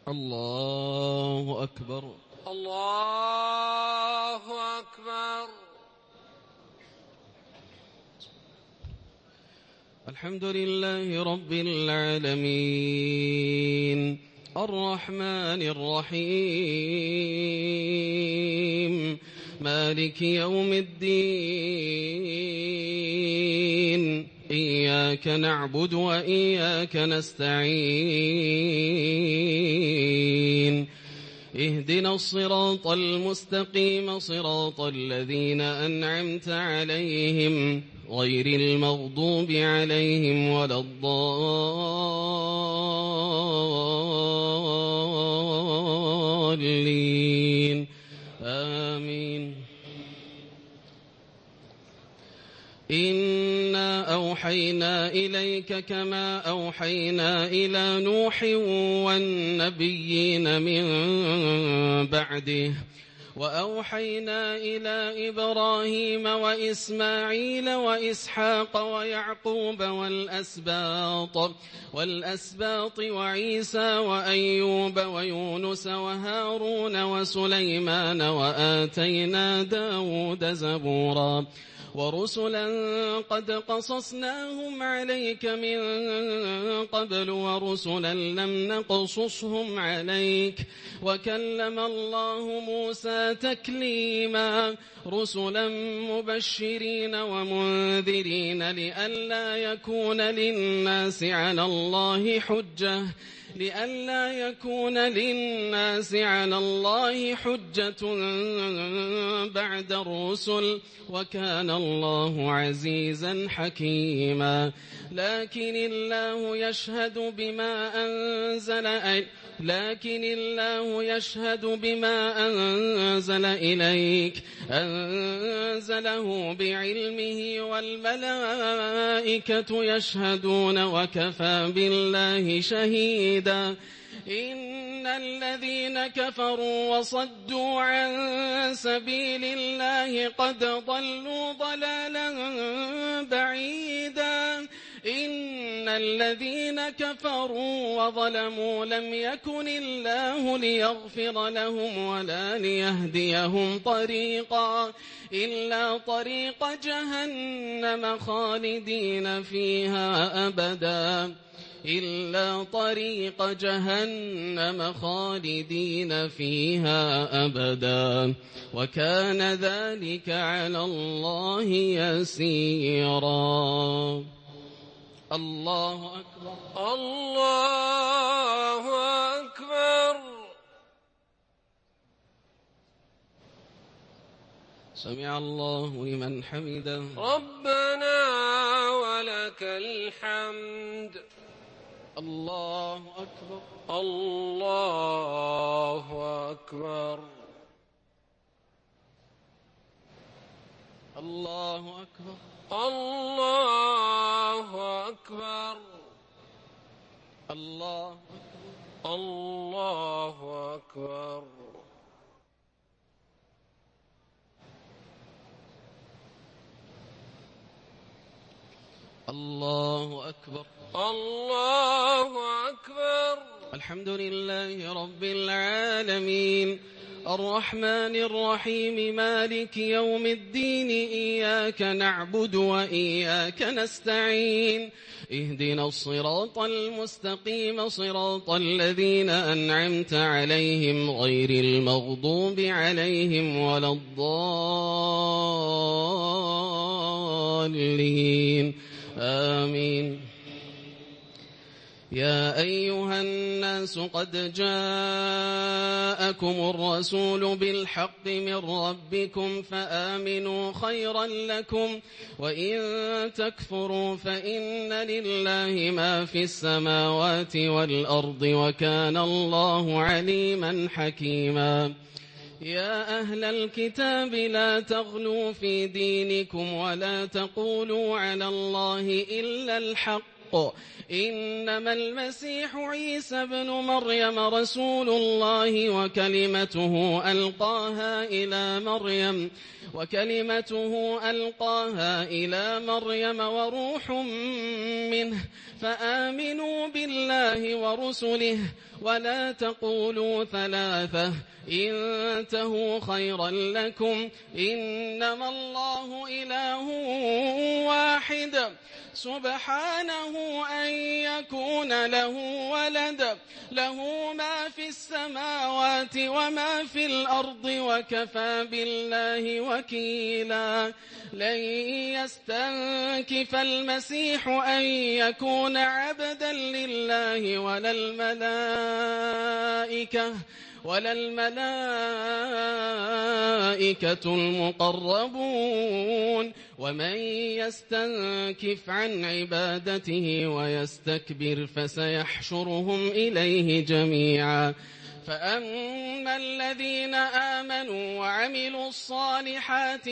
الله أكبر. الله أكبر. الحمد لله رب العالمين الرحمن الرحيم مالك يوم الدين إياك نعبد وإياك نستعين اهدنا الصراط المستقيم صراط الذين أنعمت عليهم غير المغضوب عليهم ولا الضالين آمين. إنا أوحينا إليك كما أوحينا إلى نوح والنبيين من بعده وأوحينا إلى إبراهيم وإسماعيل وإسحاق ويعقوب والأسباط وعيسى وأيوب ويونس وهارون وسليمان وآتينا داود زبورا ورسلا قد قصصناهم عليك من قبل ورسلا لم نقصصهم عليك وكلم الله موسى تكليما رسلا مبشرين ومنذرين لئلا يكون للناس على الله حجة بعد الرسل وكان الله عزيزا حكيما. لكن الله يشهد بما أنزل إليك أنزله بعلمه والملائكة يشهدون وكفى بالله شهيدا. إن الذين كفروا وصدوا عن سبيل الله قد ضلوا ضلالا بعيدا. إن الذين كفروا وظلموا لم يكن الله ليغفر لهم ولا ليهديهم طريقا إلا طريق جهنم خالدين فيها أبدا وكان ذلك على الله يسيرا. الله أكبر. الله أكبر. سمع الله لمن حمده. ربنا ولك الحمد. الله أكبر. الله أكبر. الله أكبر. الله أكبر. الله أكبر. الله أكبر. الله أكبر. الله أكبر. الحمد لله رب العالمين الرحمن الرحيم مالك يوم الدين إياك نعبد وإياك نستعين اهدنا الصراط المستقيم صراط الذين أنعمت عليهم غير المغضوب عليهم ولا الضالين آمين. يا أيها الناس قد جاءكم الرسول بالحق من ربكم فآمنوا خيرا لكم وإن تكفروا فإن لله ما في السماوات والأرض وكان الله عليما حكيما. يا أهل الكتاب لا تغلوا في دينكم ولا تقولوا على الله إلا الحق بالحق إنما المسيح عيسى بن مريم رسول الله وكلمته ألقاها إلى مريم وروح منه فآمنوا بالله ورسله ولا تقولوا ثلاثة انتهوا خيرا لكم إنما الله إله واحد سبحانه أن يكون له ولد له ما في السماوات وما في الأرض وكفى بالله وكيلا لن يستنكف المسيح أن يكون عبدا لله ولا الملائكة المقربون ومن يستنكف عن عبادته ويستكبر فسيحشرهم إليه جميعا فأما الذين آمنوا وعملوا الصالحات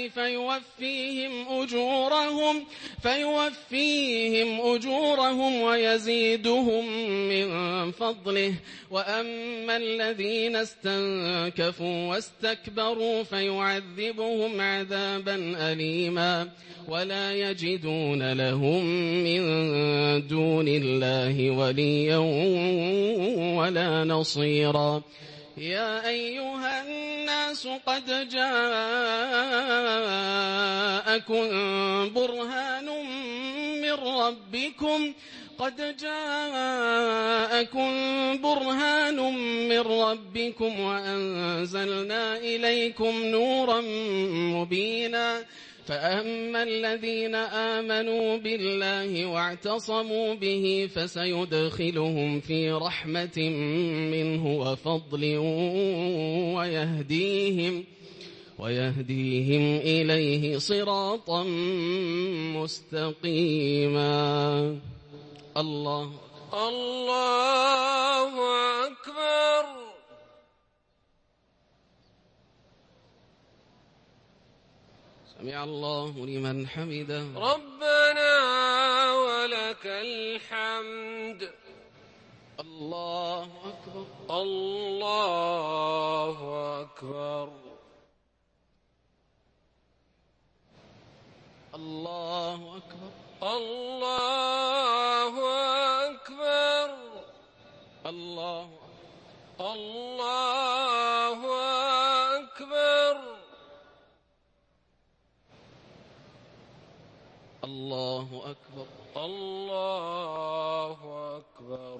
فيوفيهم أجورهم ويزيدهم من فضله وأما الذين استنكفوا واستكبروا فيعذبهم عذابا أليما ولا يجدون لهم من دون الله وليا ولا نصيرا يا أيها الناس قد جاءكم برهان من ربكم وأنزلنا إليكم نورا مبينا فأما الذين آمنوا بالله واعتصموا به فسيدخلهم في رحمة منه وفضل ويهديهم إليه صراطا مستقيما الله أكبر سمع الله لمن حمده ربنا ولك الحمد الله أكبر الله أكبر الله أكبر الله أكبر الله أكبر الله أكبر الله أكبر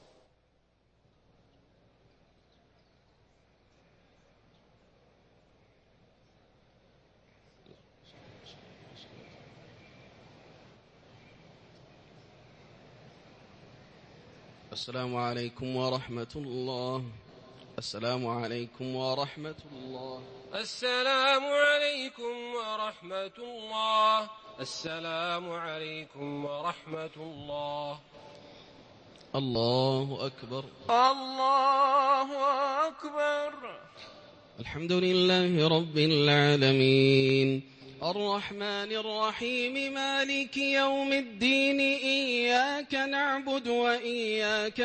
السلام عليكم ورحمة الله السلام عليكم ورحمة الله السلام عليكم ورحمة الله السلام عليكم ورحمة الله الله أكبر الله أكبر الحمد لله رب العالمين الرحمن الرحيم مالك يوم الدين إياك نعبد وإياك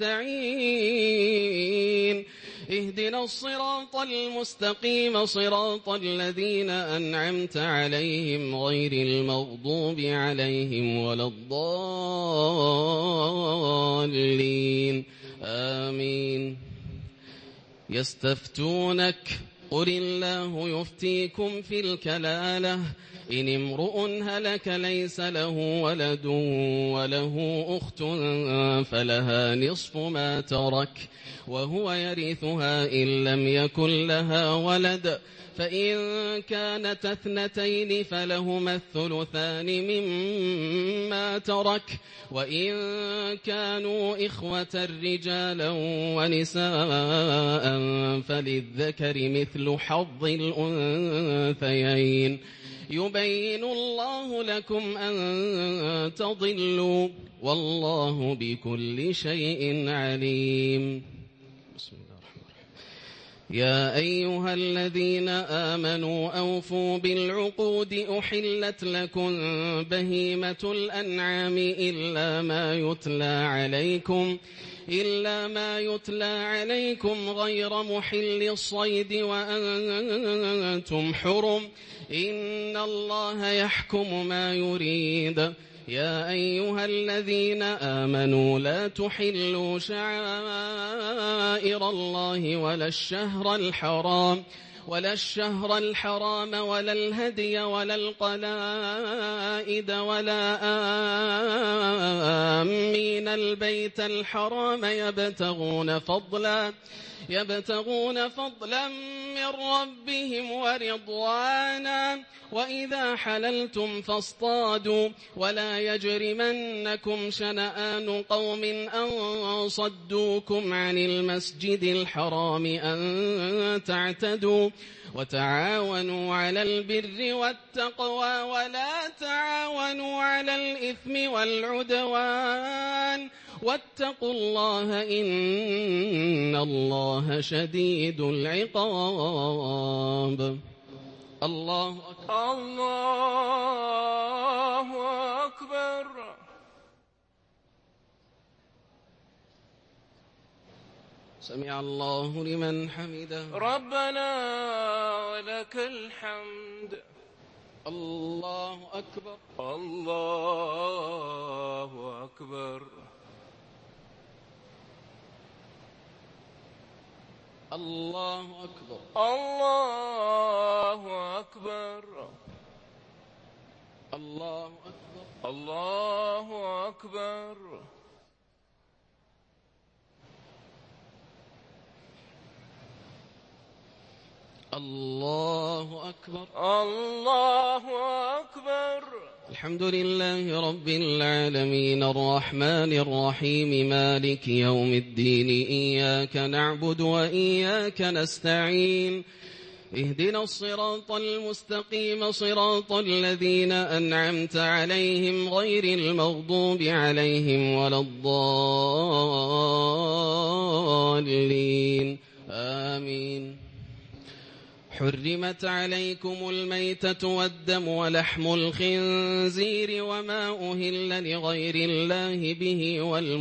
نستعين اهدنا الصراط المستقيم صراط الذين أنعمت عليهم غير المغضوب عليهم ولا الضالين آمين يستفتونك قل الله يفتيكم في الكلالة إن امرؤ هلك ليس له ولد وله أخت فلها نصف ما ترك وهو يرثها إن لم يكن لها ولد فإن كانت اثنتين فلهما الثلثان مما ترك وإن كانوا إخوة رجالا ونساء فللذكر مثل حظ الأنثيين يبين الله لكم أن تضلوا والله بكل شيء عليم بسم الله الرحمن الرحيم يا أيها الذين آمنوا أوفوا بالعقود أحلت لكم بهيمة الأنعام إلا ما يتلى عليكم غير محل الصيد وأنتم حرم إن الله يحكم ما يريد يا أيها الذين آمنوا لا تحلوا شعائر الله ولا الشهر الحرام ولا الهدي ولا القلائد ولا آمين البيت الحرام يبتغون فضلا من ربهم ورضوانا وإذا حللتم فاصطادوا ولا يجرمنكم شنآن قوم أن صدوكم عن المسجد الحرام أن تعتدوا وتعاونوا على البر والتقوى ولا تعاونوا على الإثم والعدوان واتقوا الله إن الله شديد العقاب. الله أكبر. الله أكبر. سمع الله لمن حمده. ربنا ولك الحمد. الله أكبر. الله أكبر. الله أكبر. الله أكبر. الله أكبر. الله أكبر. الله أكبر. الله أكبر. الحمد لله رب العالمين الرحمن الرحيم مالك يوم الدين إياك نعبد وإياك نستعين اهدنا الصراط المستقيم صراط الذين أنعمت عليهم غير المغضوب عليهم ولا الضالين آمين. حرمت عليكم الميتة والدم ولحم الخنزير وما أهل لغير الله به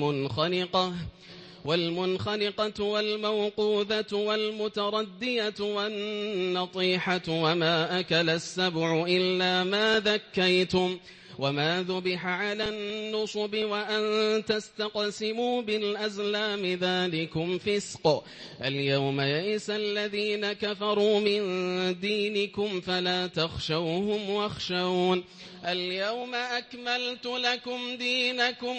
والمنخنقة والموقوذة والمتردية والنطيحة وما أكل السبع إلا ما ذكيتم وما ذبح على النصب وأن تستقسموا بالأزلام ذلكم فسق. اليوم يئس الذين كفروا من دينكم فلا تخشوهم واخشون. اليوم أكملت لكم دينكم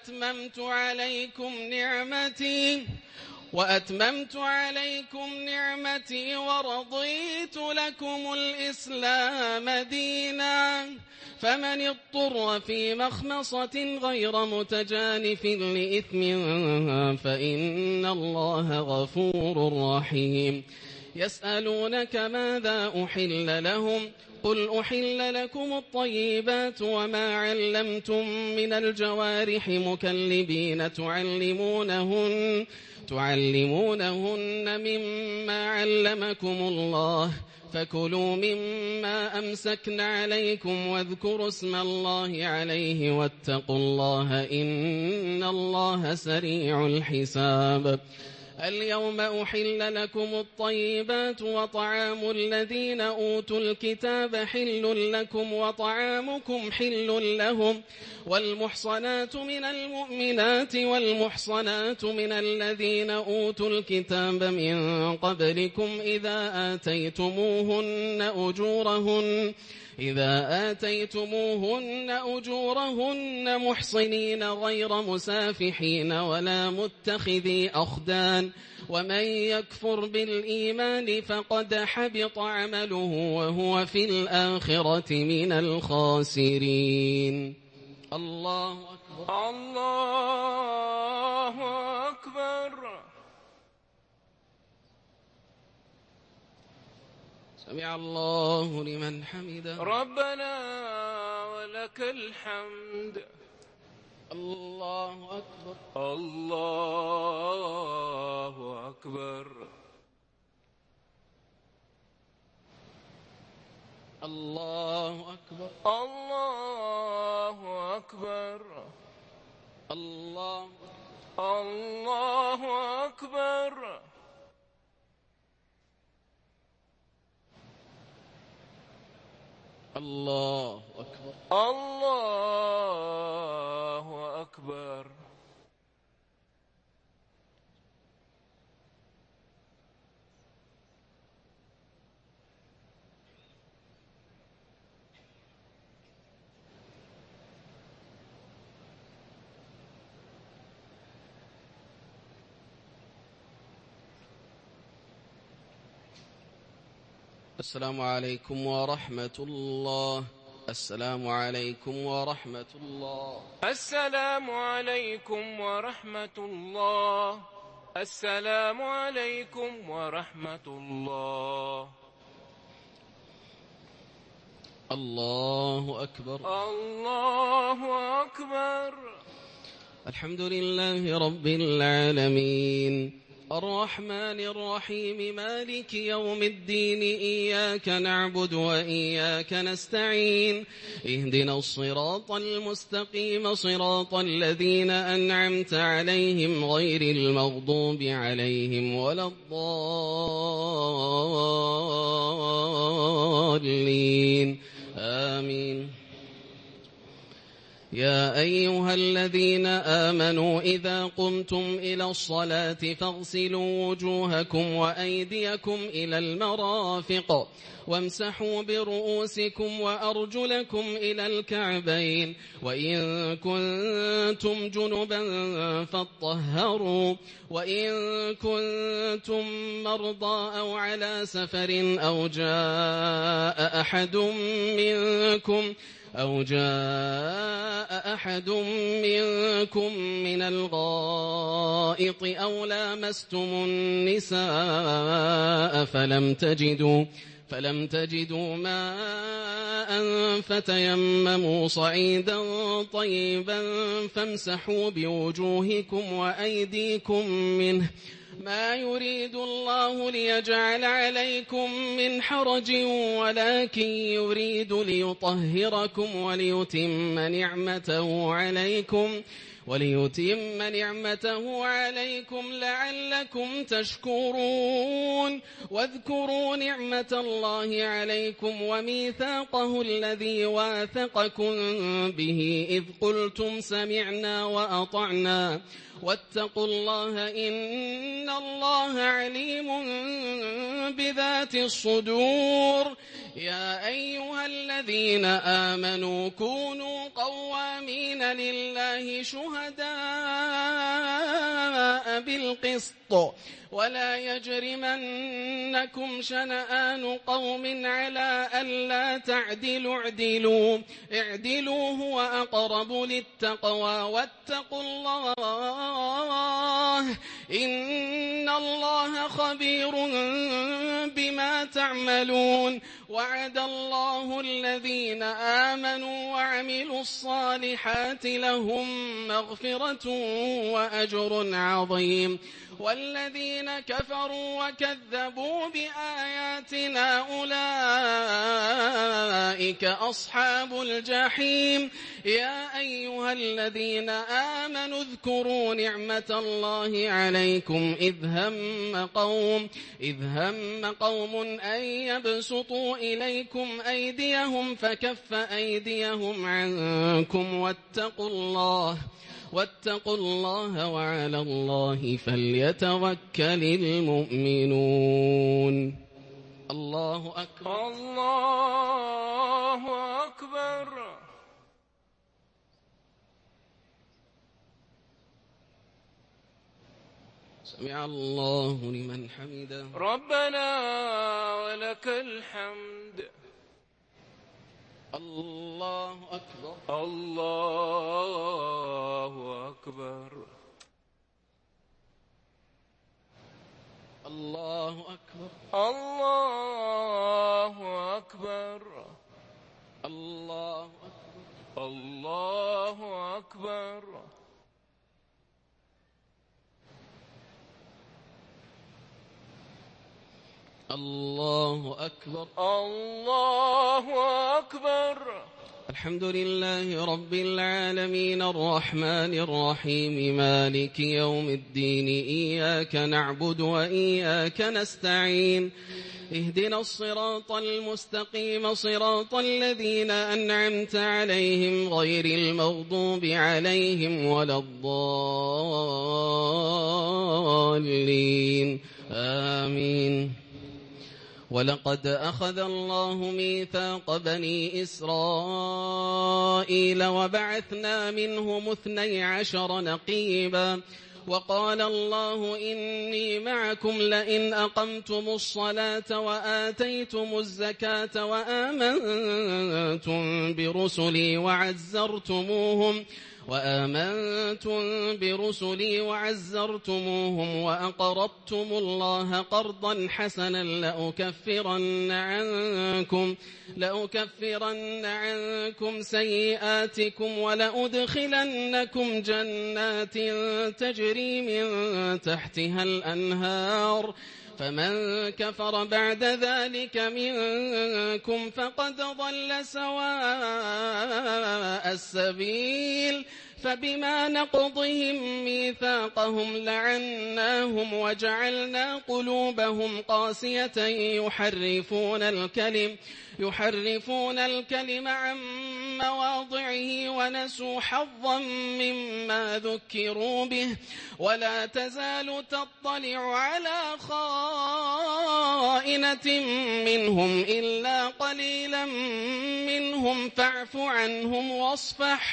وأتممت عليكم نعمتي ورضيت لكم الإسلام دينا فمن اضطر في مخمصة غير متجانف لإثم فإن الله غفور رحيم. يسألونك ماذا أحل لهم قل أحل لكم الطيبات وما علمتم من الجوارح مكلبين تعلمونهن مما علمكم الله فكلوا مما أمسكن عليكم واذكروا اسم الله عليه واتقوا الله إن الله سريع الحساب. اليوم أحل لكم الطيبات وطعام الذين أوتوا الكتاب حل لكم وطعامكم حل لهم والمحصنات من المؤمنات والمحصنات من الذين أوتوا الكتاب من قبلكم إذا آتيتموهن أجورهن محصنين غير مسافحين ولا متخذي أخدان ومن يكفر بالإيمان فقد حبط عمله وهو في الآخرة من الخاسرين. الله أكبر. الله أكبر. سمع الله لمن حمده. ربنا ولك الحمد. الله أكبر. الله أكبر. الله أكبر. الله أكبر. الله الله أكبر. الله أكبر. الله أكبر. السلام عليكم ورحمة الله. السلام عليكم ورحمة الله. السلام عليكم ورحمة الله. السلام عليكم ورحمة الله. الله أكبر. الله أكبر. الحمد لله رب العالمين الرحمن الرحيم مالك يوم الدين إياك نعبد وإياك نستعين اهدنا الصراط المستقيم صراط الذين أنعمت عليهم غير المغضوب عليهم ولا الضالين آمين. يا أيها الذين آمنوا إذا قمتم إلى الصلاة فاغسلوا وجوهكم وأيديكم إلى المرافق وامسحوا برؤوسكم وأرجلكم إلى الكعبين وإن كنتم جنبا فاطهروا وإن كنتم مرضى أو على سفر أو جاء أحد منكم من الغائط أو لامستم النساء فلم تجدوا ماء فتيمموا صعيدا طيبا فامسحوا بوجوهكم وأيديكم منه ما يريد الله ليجعل عليكم من حرج ولكن يريد ليطهركم وليتم نعمته عليكم لعلكم تشكرون. واذكروا نعمة الله عليكم وميثاقه الذي واثقكم به إذ قلتم سمعنا وأطعنا واتقوا الله إن الله عليم بذات الصدور. يا أيها الذين آمنوا كونوا قوامين لله شهداء بالقسط ولا يجرمنكم شنآن قوم على ألا تعدلوا اعدلوا هو أقرب للتقوى واتقوا الله إن الله خبير بما تعملون. وعد الله الذين آمنوا وعملوا الصالحات لهم مغفرة وأجر عظيم والذين كفروا وكذبوا بآياتنا أولئك أصحاب الجحيم. يا أيها الذين آمنوا اذكروا نعمة الله عليكم إذ هم قوم أن يبسطوا إليكم أيديهم فكف أيديهم عنكم واتقوا الله وعلى الله فليتوكل المؤمنون. الله أكبر. الله أكبر. سمع الله لمن حمده. ربنا ولك الحمد. الله أكبر. الله أكبر. الله أكبر. الله أكبر. الله أكبر. الله أكبر. الله أكبر. الله أكبر. الحمد لله رب العالمين الرحمن الرحيم مالك يوم الدين إياك نعبد وإياك نستعين اهدنا الصراط المستقيم صراط الذين أنعمت عليهم غير المغضوب عليهم ولا الضالين آمين. ولقد أخذ الله ميثاق بني إسرائيل وبعثنا منهم 12 نقيبا وقال الله إني معكم لئن أقمتم الصلاة وآتيتم الزكاة وآمنتم برسلي وعزرتموهم وأقرضتم الله قرضا حسنا لأكفرن عنكم سيئاتكم ولأدخلنكم جنات تجري من تحتها الأنهار فمن كفر بعد ذلك منكم فقد ضل سواء السبيل فبما نقضهم ميثاقهم لعناهم وجعلنا قلوبهم قاسية يحرفون الكلم عن مواضعه ونسوا حظا مما ذكروا به ولا تزال تطلع على خائنة منهم إلا قليلا منهم فاعف عنهم واصفح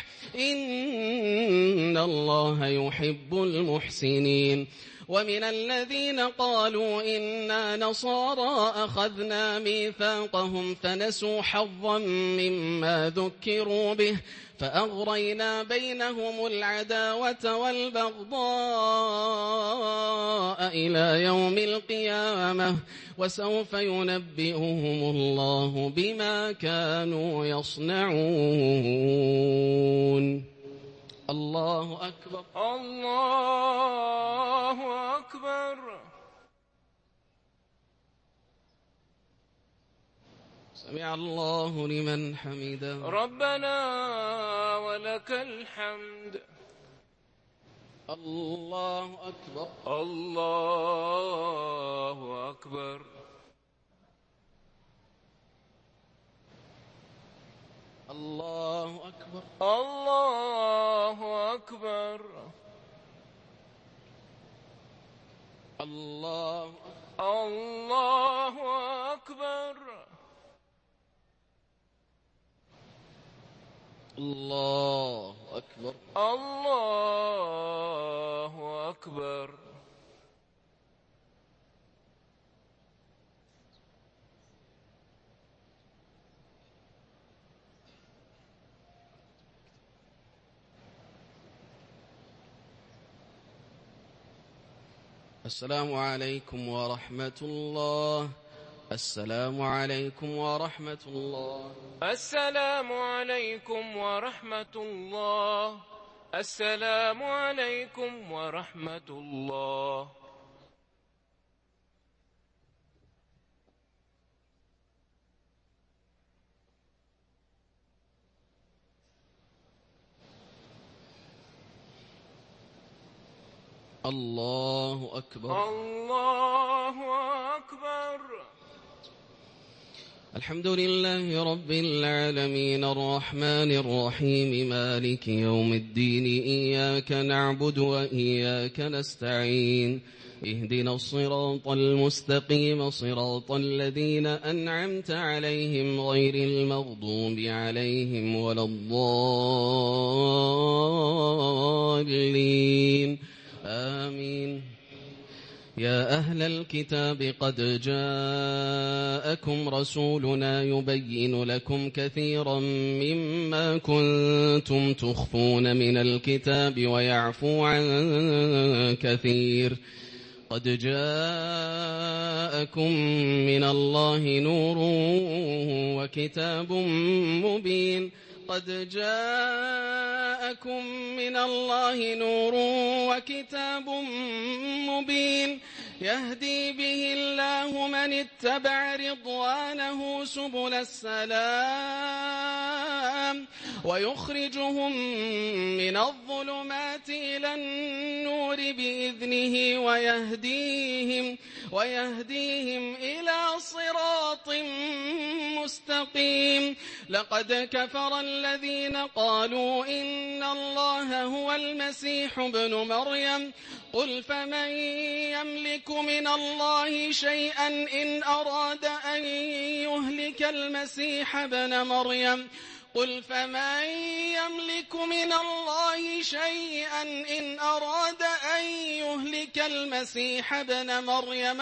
إن الله يحب المحسنين. ومن الذين قالوا إنا نصارى أخذنا ميثاقهم فنسوا حظا مما ذكروا به فأغرينا بينهم العداوة والبغضاء إلى يوم القيامة وسوف ينبئهم الله بما كانوا يصنعون. الله أكبر. الله أكبر. سمع الله لمن حمده. ربنا ولك الحمد. الله أكبر. الله أكبر. الله أكبر. الله أكبر. الله أكبر. الله أكبر. الله أكبر. السلام عليكم ورحمة الله. السلام عليكم ورحمة الله. السلام عليكم ورحمة الله. السلام عليكم ورحمة الله. الله أكبر. الله أكبر. الحمد لله رب العالمين الرحمن الرحيم مالك يوم الدين إياك نعبد وإياك نستعين اهدنا الصراط المستقيم صراط الذين أنعمت عليهم غير المغضوب عليهم ولا الضالين آمين. يا أهل الكتاب قد جاءكم رسولنا يبين لكم كثيرا مما كنتم تخفون من الكتاب ويعفو عن كثير. قد جاءكم من الله نور وكتاب مبين. قد جاءكم من الله نور وكتاب مبين يهدي به الله من اتبع رضوانه سبل السلام ويخرجهم من الظلمات إلى النور بإذنه ويهديهم إلى صراط مستقيم. لقد كفر الذين قالوا إن الله هو المسيح ابن مريم قل فمن يملك من الله شيئا إن أراد أن يهلك المسيح ابن مريم قل فمن يملك من الله شيئا إن أراد أن يهلك المسيح ابن مريم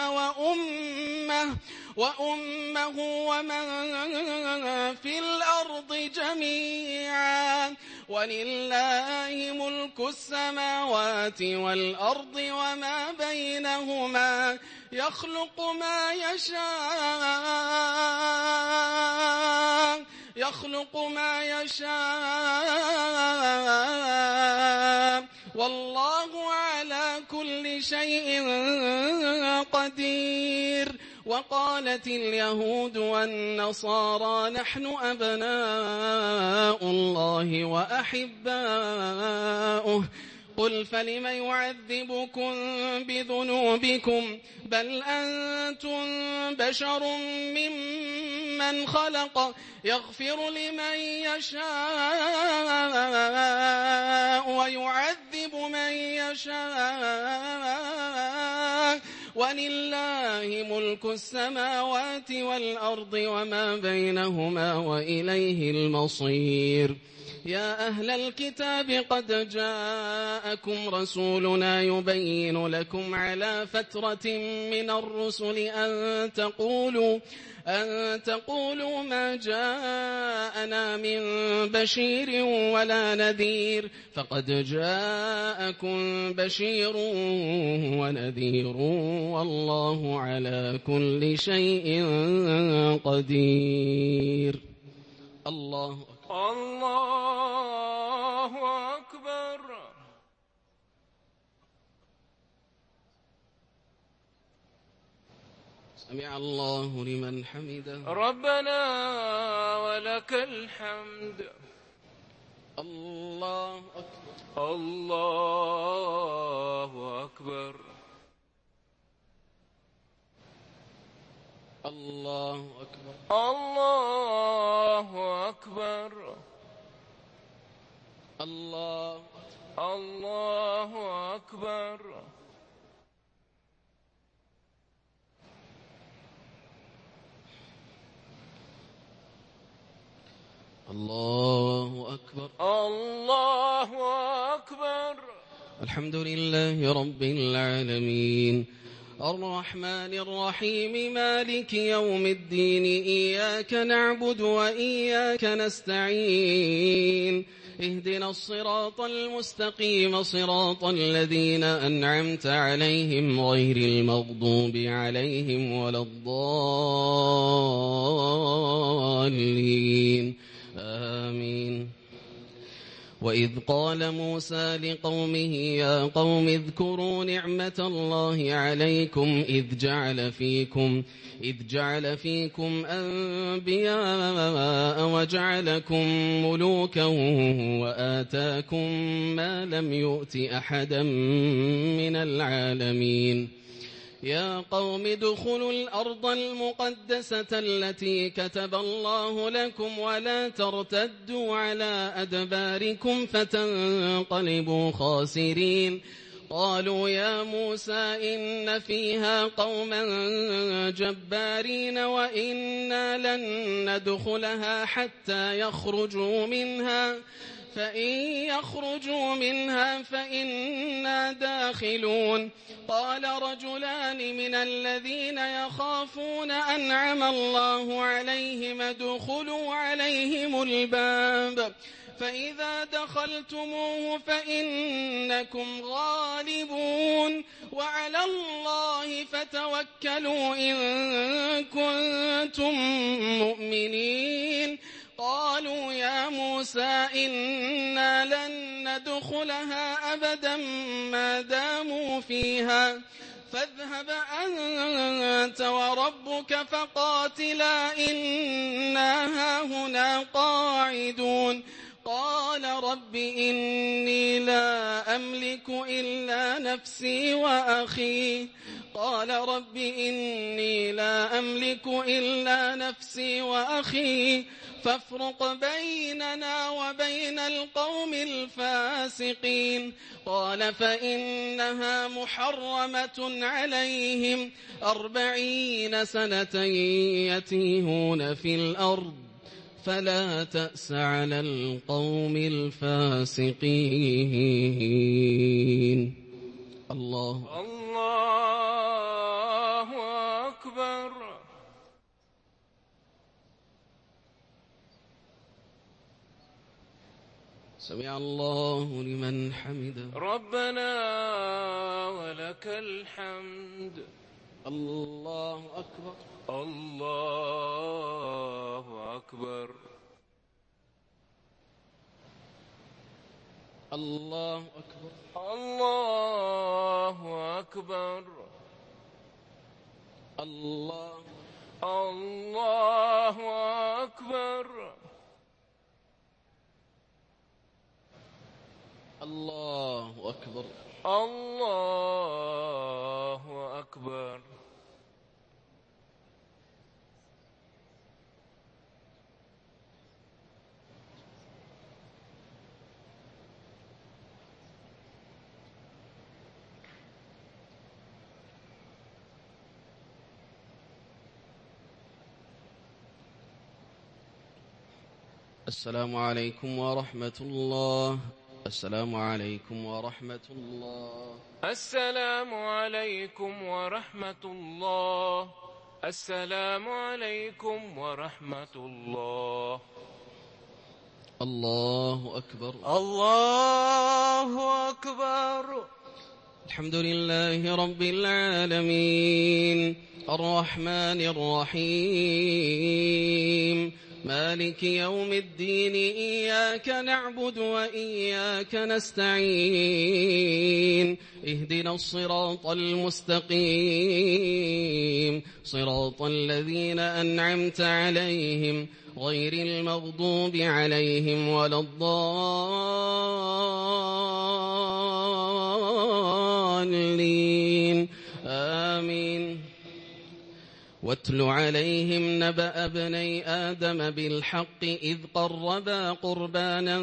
وأمه ومن في الأرض جميعا ولله ملك السماوات والأرض وما بينهما يخلق ما يشاء والله على كل شيء قدير. وقالت اليهود والنصارى نحن أبناء الله وأحباؤه قل فلم يعذبكم بذنوبكم بل أنتم بشر ممن خلق يغفر لمن يشاء ويعذب من يشاء ولله ملك السماوات والأرض وما بينهما وإليه المصير. يا أهل الكتاب قد جاءكم رسولنا يبين لكم على فترة من الرسل أن تقولوا ما جاءنا من بشير ولا نذير فقد جاءكم بشير ونذير والله على كل شيء قدير. الله أكبر. سمع الله لمن حمده ربنا ولك الحمد. الله أكبر. الله أكبر. الله أكبر. الله أكبر. الله أكبر. الله أكبر. الله أكبر. الحمد لله رب العالمين الرحمن الرحيم مالك يوم الدين إياك نعبد وإياك نستعين اهدنا الصراط المستقيم صراط الذين أنعمت عليهم غير المغضوب عليهم ولا الضالين آمين. وإذ قال موسى لقومه يا قوم اذكروا نعمة الله عليكم إذ جعل فيكم أنبياء وجعلكم ملوكا وآتاكم ما لم يؤت أحدا من العالمين. يا قوم ادخلوا الأرض المقدسة التي كتب الله لكم ولا ترتدوا على أدباركم فتنقلبوا خاسرين. قالوا يا موسى إن فيها قوما جبارين وإنا لن ندخلها حتى يخرجوا منها فإن يخرجوا منها فإنا داخلون. قال رجلان من الذين يخافون أنعم الله عليهم ادخلوا عليهم الباب فإذا دخلتموه فإنكم غالبون وعلى الله فتوكلوا إن كنتم مؤمنين. قالوا يا موسى إنا لن ندخلها أبدا ما داموا فيها فاذهب أنت وربك فقاتلا إنا هاهنا قاعدون قال رب إني لا أملك إلا نفسي وأخي قال رب إني لا أملك إلا نفسي وأخي فافرق بيننا وبين القوم الفاسقين قال فإنها محرمة عليهم 40 سنة يتيهون في الأرض فلا تأس على القوم الفاسقين. الله أكبر. سمع الله لمن حمده. ربنا ولك الحمد. الله أكبر. الله أكبر. الله أكبر. الله أكبر. الله أكبر. الله أكبر. الله أكبر. السلام عليكم ورحمة الله. السلام عليكم ورحمة الله. السلام عليكم ورحمة الله. السلام عليكم ورحمة الله. الله أكبر. الله أكبر. الحمد لله رب العالمين الرحمن الرحيم مالك يوم الدين إياك نعبد وإياك نستعين اهدنا الصراط المستقيم صراط الذين أنعمت عليهم غير المغضوب عليهم ولا الضالين آمين. واتل عليهم نبأ ابني آدم بالحق إذ قربا قربانا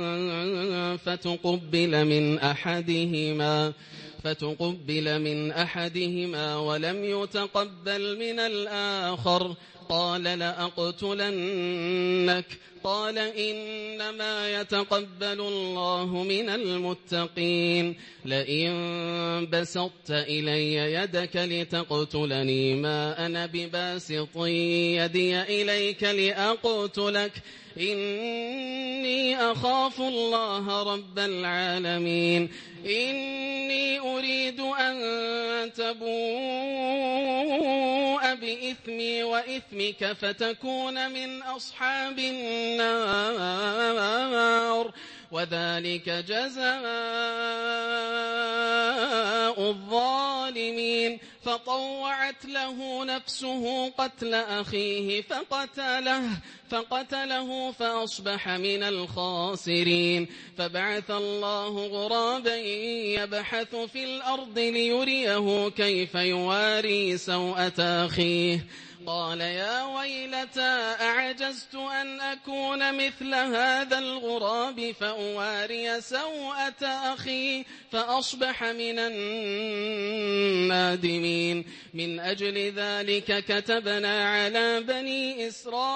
فتقبل من أحدهما ولم يتقبل من الآخر قال لأقتلنك قال إنما يتقبل الله من المتقين لئن بسطت إلي يدك لتقتلني ما أنا بباسط يدي إليك لأقتلك إني أخاف الله رب العالمين إني أريد أن تبوء بإثمي وإثمك فتكون من أصحاب النار وذلك جزاء الظالمين فطوعت له نفسه قتل أخيه فقتله فأصبح من الخاسرين فبعث الله غرابا يبحث في الأرض ليريه كيف يواري سوءة أخيه قال يا ويلتى أعجزت أن أكون مثل هذا الغراب فأواري سوءة أخي فأصبح من النادمين من أجل ذلك كتبنا على بني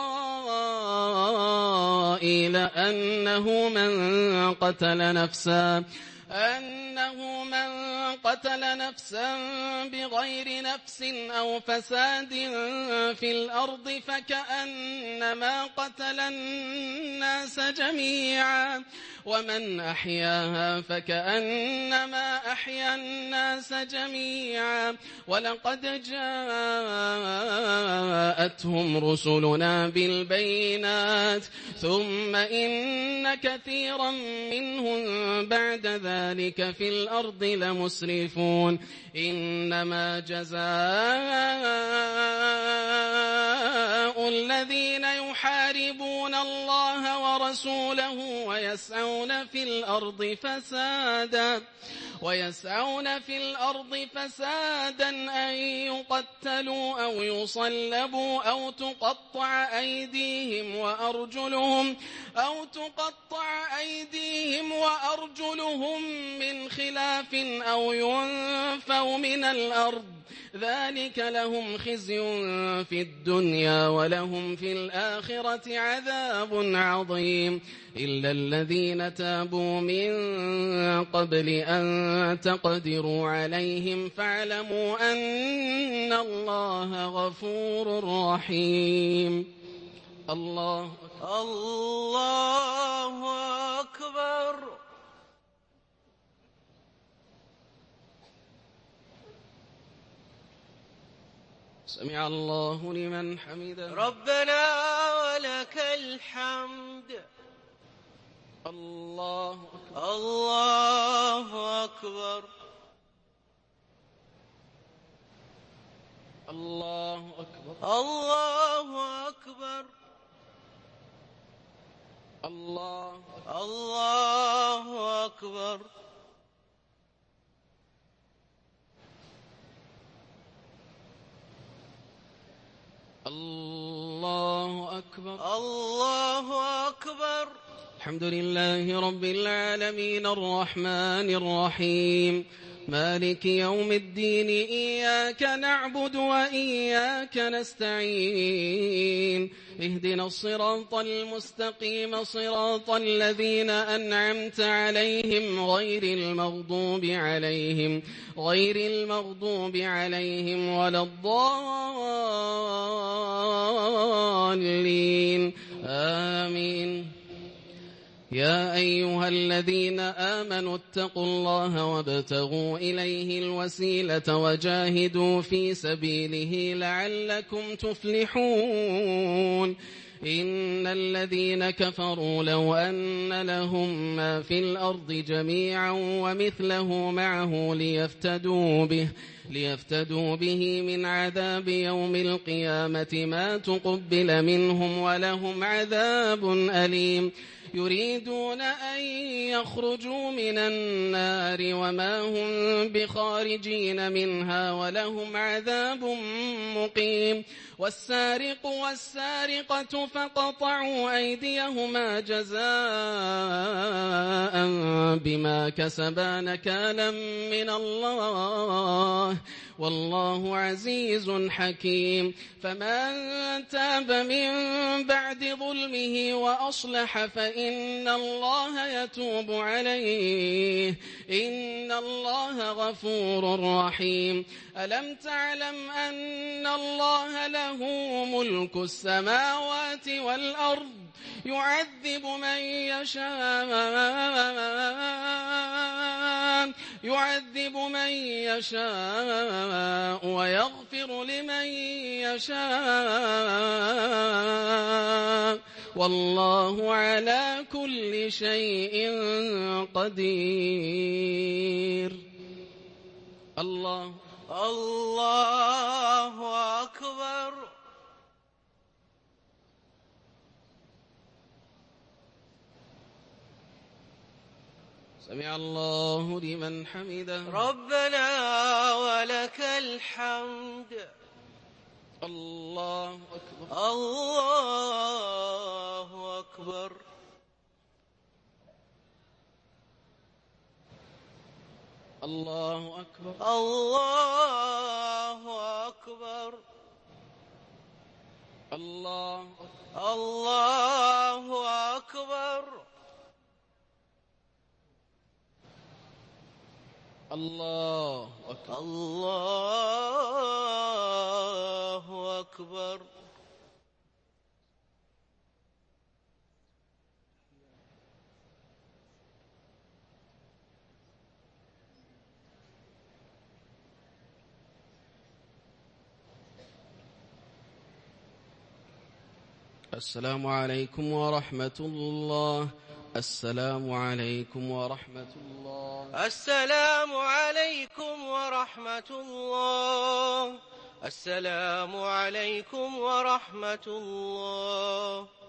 إسرائيل أنه من قتل نفسا بغير نفس أو فساد في الأرض فكأنما قتل الناس جميعا ومن أحياها فكأنما أحيا الناس جميعا ولقد جاءتهم رسلنا بالبينات ثم إن كثيرا منهم بعد ذلك في الأرض لمسرفون إنما جزاء الذين يحاربون الله ورسوله ويسعون في الأرض فسادا أن يقتلوا أو يصلبوا أو تقطع أيديهم وأرجلهم من خلاف أو ينفوا من الأرض ذلك لهم خزي في الدنيا ولهم في الآخرة عذاب عظيم إلا الذين تابوا من قبل أن تقدروا عليهم فاعلموا أن الله غفور رحيم. الله أكبر. سمع الله لمن حمده. ربنا ولك الحمد. الله أكبر. الله أكبر. الله أكبر. الله أكبر. الله أكبر. الله أكبر. الله أكبر. الحمد لله رب العالمين الرحمن الرحيم مالك يوم الدين إياك نعبد وإياك نستعين اهدنا الصراط المستقيم صراط الذين أنعمت عليهم غير المغضوب عليهم ولا الضالين آمين. يا أيها الذين آمنوا اتقوا الله وابتغوا إليه الوسيلة وجاهدوا في سبيله لعلكم تفلحون إن الذين كفروا لو أن لهم ما في الأرض جميعا ومثله معه ليفتدوا به من عذاب يوم القيامة ما تقبل منهم ولهم عذاب أليم يريدون أن يخرجوا من النار وما هم بخارجين منها ولهم عذاب مقيم والسارق والسارقة فقطعوا أيديهما جزاء بما كسبا نكالا من الله والله عزيز حكيم فمن تاب من بعد ظلمه وأصلح فإن الله يتوب عليه إن الله غفور رحيم ألم تعلم أن الله له ملك السماوات والأرض يعذب من يشاء ويغفر لمن يشاء والله على كل شيء قدير. الله أكبر. سمع الله لمن حمده. ربنا ولك الحمد. الله أكبر. الله أكبر. الله أكبر. الله أكبر. الله أكبر. الله أكبر. الله أكبر. السلام عليكم ورحمة الله. السلام عليكم ورحمة الله. السلام عليكم ورحمة الله. السلام عليكم ورحمة الله.